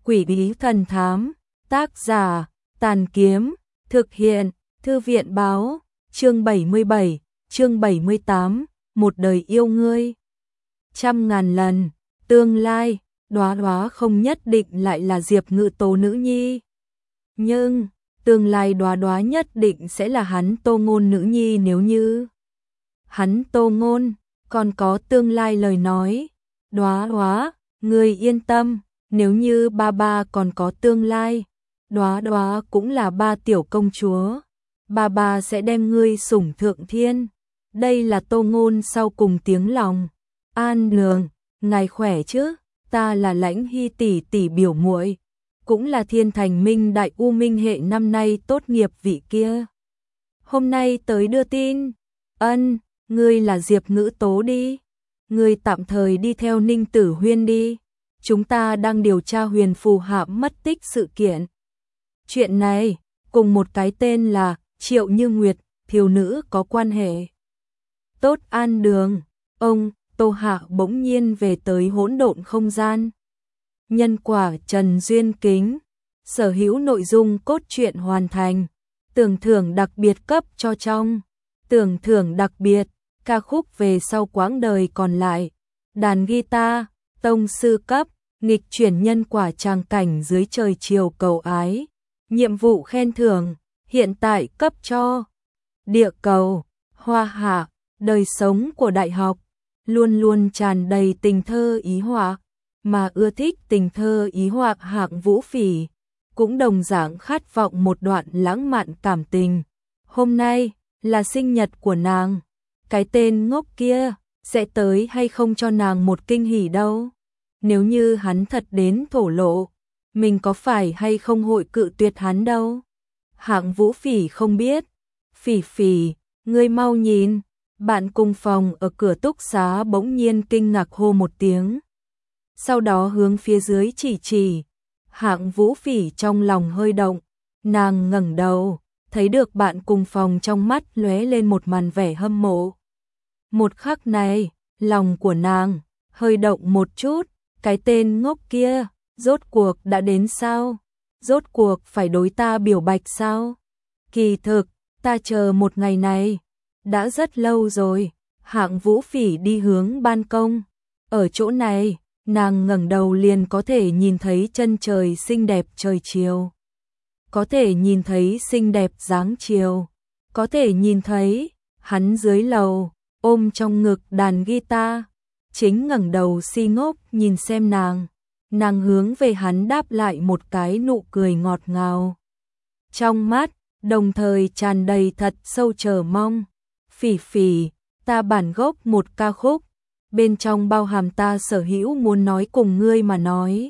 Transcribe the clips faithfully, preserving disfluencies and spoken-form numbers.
Quỷ bí thần thám, tác giả, Tàn Kiếm, thực hiện, Thư viện báo, chương bảy mươi bảy, chương bảy mươi tám, một đời yêu ngươi. Trăm ngàn lần, tương lai, Đóa Đóa không nhất định lại là Diệp Ngự Tố nữ nhi. Nhưng, tương lai Đóa Đóa nhất định sẽ là hắn Tô Ngôn nữ nhi nếu như hắn Tô Ngôn còn có tương lai lời nói. Đóa Đóa, ngươi yên tâm, nếu như ba ba còn có tương lai, Đóa Đóa cũng là ba tiểu công chúa, ba ba sẽ đem ngươi sủng thượng thiên. Đây là Tô Ngôn sau cùng tiếng lòng. An Lường, ngài khỏe chứ? Ta là Lãnh Hy tỷ tỷ biểu muội, cũng là Thiên Thành Minh Đại U Minh hệ năm nay tốt nghiệp vị kia. Hôm nay tới đưa tin. Ân, ngươi là Diệp Ngữ Tố đi. Ngươi tạm thời đi theo Ninh Tử Huyên đi. Chúng ta đang điều tra Huyền Phù Hạ mất tích sự kiện. Chuyện này, cùng một cái tên là Triệu Như Nguyệt, thiếu nữ có quan hệ. Tốt An Đường, ông Tô Hạ bỗng nhiên về tới hỗn độn không gian. Nhân quả Trần Duyên Kính, sở hữu nội dung cốt truyện hoàn thành. Tưởng thưởng đặc biệt cấp cho trong. Tưởng thưởng đặc biệt, ca khúc về sau quãng đời còn lại. Đàn guitar, tông sư cấp, nghịch chuyển nhân quả tràng cảnh dưới trời chiều cầu ái. Nhiệm vụ khen thưởng, hiện tại cấp cho. Địa cầu, Hoa Hạ, đời sống của đại học, luôn luôn tràn đầy tình thơ ý họa, mà ưa thích tình thơ ý họa Hạng Vũ Phỉ, cũng đồng dạng khát vọng một đoạn lãng mạn cảm tình. Hôm nay, là sinh nhật của nàng, cái tên ngốc kia, sẽ tới hay không cho nàng một kinh hỉ đâu. Nếu như hắn thật đến thổ lộ, mình có phải hay không hội cự tuyệt hắn đâu. Hạng Vũ Phỉ không biết. Phỉ Phỉ, ngươi mau nhìn. Bạn cùng phòng ở cửa túc xá bỗng nhiên kinh ngạc hô một tiếng. Sau đó hướng phía dưới chỉ chỉ. Hạng Vũ Phỉ trong lòng hơi động. Nàng ngẩng đầu, thấy được bạn cùng phòng trong mắt lóe lên một màn vẻ hâm mộ. Một khắc này, lòng của nàng hơi động một chút. Cái tên ngốc kia, rốt cuộc đã đến sao? Rốt cuộc phải đối ta biểu bạch sao? Kỳ thực, ta chờ một ngày này đã rất lâu rồi. Hạng Vũ Phỉ đi hướng ban công. Ở chỗ này, nàng ngẩng đầu liền có thể nhìn thấy chân trời xinh đẹp trời chiều. Có thể nhìn thấy xinh đẹp dáng chiều. Có thể nhìn thấy hắn dưới lầu, ôm trong ngực đàn guitar. Chính ngẩng đầu si ngốc nhìn xem nàng. Nàng hướng về hắn đáp lại một cái nụ cười ngọt ngào. Trong mắt, đồng thời tràn đầy thật sâu chờ mong. Phỉ Phỉ, ta bản gốc một ca khúc, bên trong bao hàm ta sở hữu muốn nói cùng ngươi mà nói.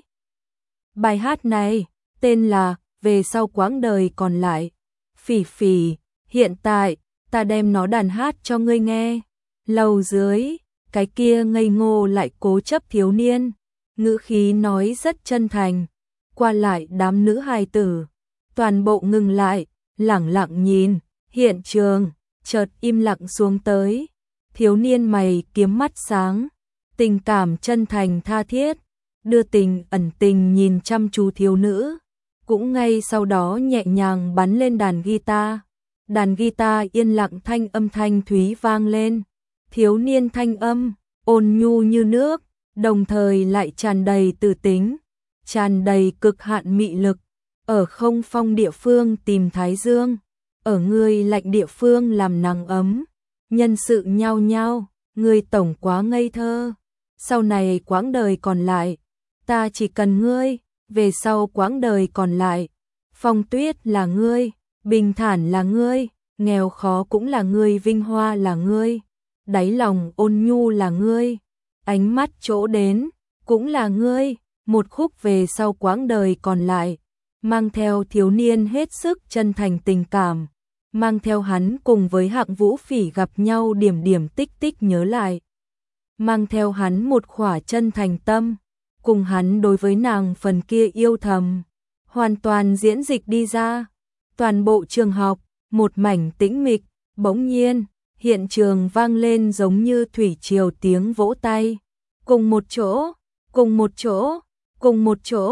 Bài hát này, tên là Về sau quãng đời còn lại. Phỉ Phỉ, hiện tại, ta đem nó đàn hát cho ngươi nghe. Lầu dưới, cái kia ngây ngô lại cố chấp thiếu niên, ngữ khí nói rất chân thành. Qua lại đám nữ hài tử, toàn bộ ngừng lại, lẳng lặng nhìn. Hiện trường chợt im lặng xuống tới. Thiếu niên mày kiếm mắt sáng, tình cảm chân thành tha thiết, đưa tình ẩn tình nhìn chăm chú thiếu nữ. Cũng ngay sau đó nhẹ nhàng bắn lên đàn guitar. Đàn guitar yên lặng, thanh âm thanh thúy vang lên. Thiếu niên thanh âm ôn nhu như nước, đồng thời lại tràn đầy từ tính, tràn đầy cực hạn mị lực. Ở không phong địa phương tìm thái dương, ở ngươi lạnh địa phương làm nắng ấm. Nhân sự nhao nhao, ngươi tổng quá ngây thơ. Sau này quãng đời còn lại, ta chỉ cần ngươi. Về sau quãng đời còn lại, phong tuyết là ngươi, bình thản là ngươi, nghèo khó cũng là ngươi, vinh hoa là ngươi, đáy lòng ôn nhu là ngươi, ánh mắt chỗ đến cũng là ngươi. Một khúc về sau quãng đời còn lại, mang theo thiếu niên hết sức chân thành tình cảm, mang theo hắn cùng với Hạng Vũ Phỉ gặp nhau điểm điểm tích tích nhớ lại, mang theo hắn một khỏa chân thành tâm, cùng hắn đối với nàng phần kia yêu thầm, hoàn toàn diễn dịch đi ra. Toàn bộ trường học, một mảnh tĩnh mịch, bỗng nhiên, hiện trường vang lên giống như thủy triều tiếng vỗ tay. Cùng một chỗ, cùng một chỗ, cùng một chỗ,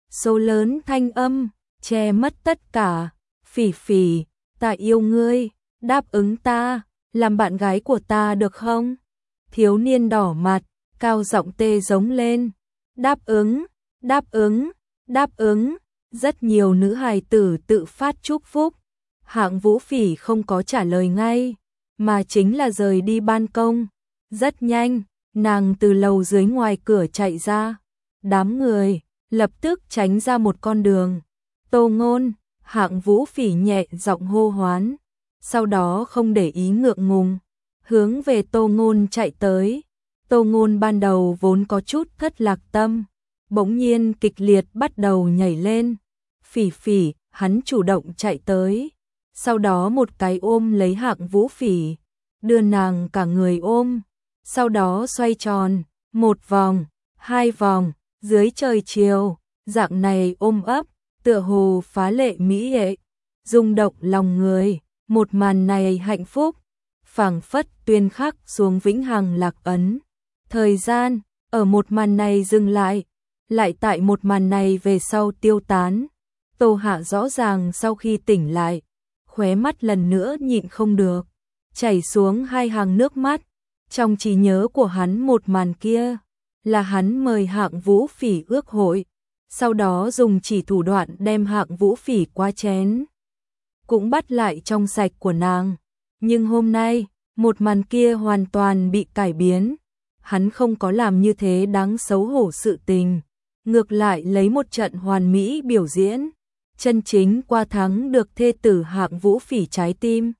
số lớn thanh âm, che mất tất cả. Phỉ Phỉ, ta yêu ngươi, đáp ứng ta, làm bạn gái của ta được không? Thiếu niên đỏ mặt, cao giọng tê giống lên. Đáp ứng, đáp ứng, đáp ứng. Rất nhiều nữ hài tử tự phát chúc phúc. Hạng Vũ Phỉ không có trả lời ngay, mà chính là rời đi ban công. Rất nhanh, nàng từ lầu dưới ngoài cửa chạy ra. Đám người lập tức tránh ra một con đường. Tô Ngôn, Hạng Vũ Phỉ nhẹ giọng hô hoán, sau đó không để ý ngượng ngùng, hướng về Tô Ngôn chạy tới. Tô Ngôn ban đầu vốn có chút thất lạc tâm, bỗng nhiên kịch liệt bắt đầu nhảy lên. Phỉ Phỉ, hắn chủ động chạy tới, sau đó một cái ôm lấy Hạng Vũ Phỉ, đưa nàng cả người ôm, sau đó xoay tròn, một vòng, hai vòng, dưới trời chiều, dạng này ôm ấp, tựa hồ phá lệ mỹ lệ, rung động lòng người. Một màn này hạnh phúc, phảng phất tuyên khắc xuống vĩnh hằng lạc ấn. Thời gian ở một màn này dừng lại, lại tại một màn này về sau tiêu tán. Tô Hạ rõ ràng sau khi tỉnh lại, khóe mắt lần nữa nhịn không được, chảy xuống hai hàng nước mắt. Trong trí nhớ của hắn một màn kia là hắn mời Hạng Vũ Phỉ ước hội, sau đó dùng chỉ thủ đoạn đem Hạng Vũ Phỉ qua chén, cũng bắt lại trong sạch của nàng. Nhưng hôm nay, một màn kia hoàn toàn bị cải biến. Hắn không có làm như thế đáng xấu hổ sự tình, ngược lại lấy một trận hoàn mỹ biểu diễn, chân chính qua thắng được thê tử Hạng Vũ Phỉ trái tim.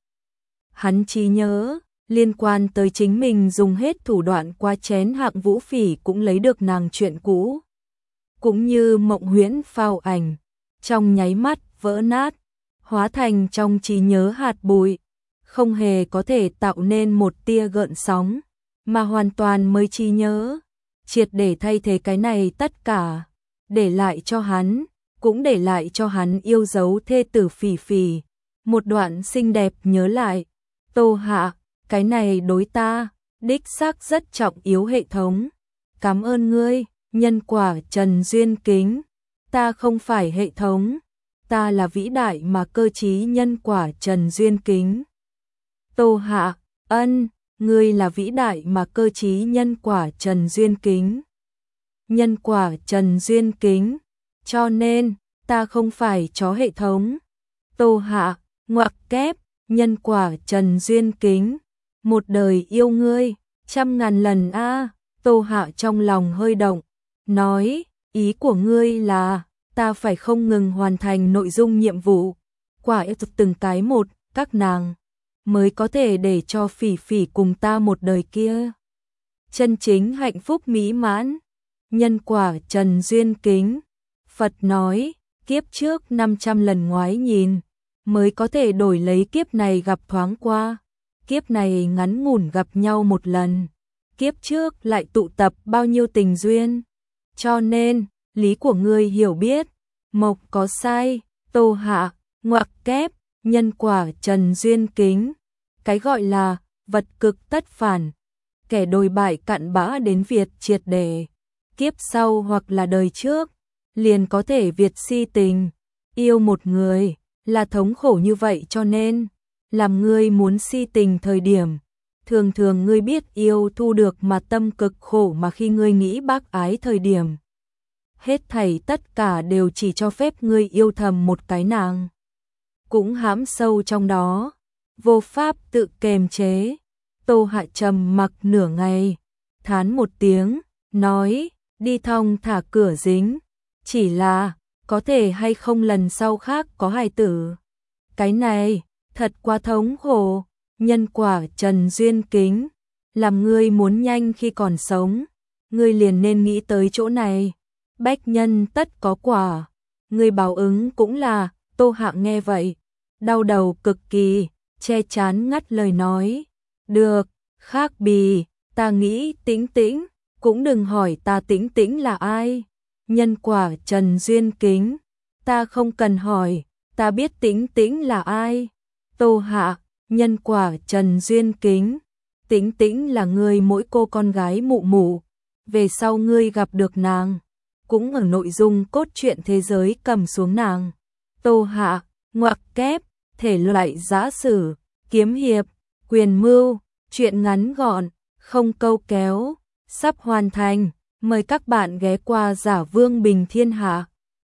Hắn trí nhớ, liên quan tới chính mình dùng hết thủ đoạn qua chén Hạng Vũ Phỉ cũng lấy được nàng chuyện cũ. Cũng như mộng huyễn phao ảnh, trong nháy mắt vỡ nát, hóa thành trong trí nhớ hạt bụi, không hề có thể tạo nên một tia gợn sóng, mà hoàn toàn mới trí nhớ, triệt để thay thế cái này tất cả, để lại cho hắn, cũng để lại cho hắn yêu dấu thê tử Phỉ Phỉ, một đoạn xinh đẹp nhớ lại. Tô Hạ, cái này đối ta, đích xác rất trọng yếu hệ thống. Cảm ơn ngươi, nhân quả Trần Duyên Kính, ta không phải hệ thống, ta là vĩ đại mà cơ trí nhân quả Trần Duyên Kính. Tô Hạ, ân, ngươi là vĩ đại mà cơ trí nhân quả Trần Duyên Kính. Nhân quả Trần Duyên Kính, cho nên, ta không phải chó hệ thống. Tô Hạ, ngoặc kép, nhân quả Trần Duyên Kính, một đời yêu ngươi, trăm ngàn lần a. À. Tô Hạ trong lòng hơi động, nói, ý của ngươi là, ta phải không ngừng hoàn thành nội dung nhiệm vụ, quả ép từng cái một, các nàng mới có thể để cho Phỉ Phỉ cùng ta một đời kia chân chính hạnh phúc mỹ mãn. Nhân quả Trần Duyên Kính, Phật nói, kiếp trước năm trăm lần ngoái nhìn, mới có thể đổi lấy kiếp này gặp thoáng qua, kiếp này ngắn ngủn gặp nhau một lần, kiếp trước lại tụ tập bao nhiêu tình duyên. Cho nên, lý của ngươi hiểu biết, mộc có sai. Tô Hạ, ngoặc kép, nhân quả Trần Duyên Kính, cái gọi là vật cực tất phản, kẻ đồi bại cặn bã đến Việt triệt để, kiếp sau hoặc là đời trước, liền có thể Việt si tình, yêu một người, là thống khổ như vậy cho nên, làm ngươi muốn si tình thời điểm, thường thường ngươi biết yêu thu được mà tâm cực khổ mà khi ngươi nghĩ bác ái thời điểm. Hết thảy tất cả đều chỉ cho phép ngươi yêu thầm một cái nàng. Cũng hãm sâu trong đó, vô pháp tự kềm chế. Tô Hạ trầm mặc nửa ngày, thán một tiếng, nói, đi thong thả cửa dính, chỉ là, có thể hay không lần sau khác có hài tử. Cái này, thật quá thống khổ. Nhân quả Trần Duyên Kính, làm ngươi muốn nhanh khi còn sống, ngươi liền nên nghĩ tới chỗ này. Bách nhân tất có quả, ngươi báo ứng cũng là. Tô Hạ nghe vậy, đau đầu cực kỳ, che chán ngắt lời nói, được, khác bì, ta nghĩ Tĩnh Tĩnh, cũng đừng hỏi ta Tĩnh Tĩnh là ai. Nhân quả Trần Duyên Kính, ta không cần hỏi, ta biết Tĩnh Tĩnh là ai. Tô Hạ, nhân quả Trần Duyên Kính, Tĩnh Tĩnh là ngươi mỗi cô con gái mụ mụ, về sau ngươi gặp được nàng, cũng ở nội dung cốt truyện thế giới cầm xuống nàng. Tô Hạ, ngoặc kép, thể loại giã sử, kiếm hiệp, quyền mưu, truyện ngắn gọn, không câu kéo, sắp hoàn thành. Mời các bạn ghé qua Giả Vương Bình Thiên Hạ.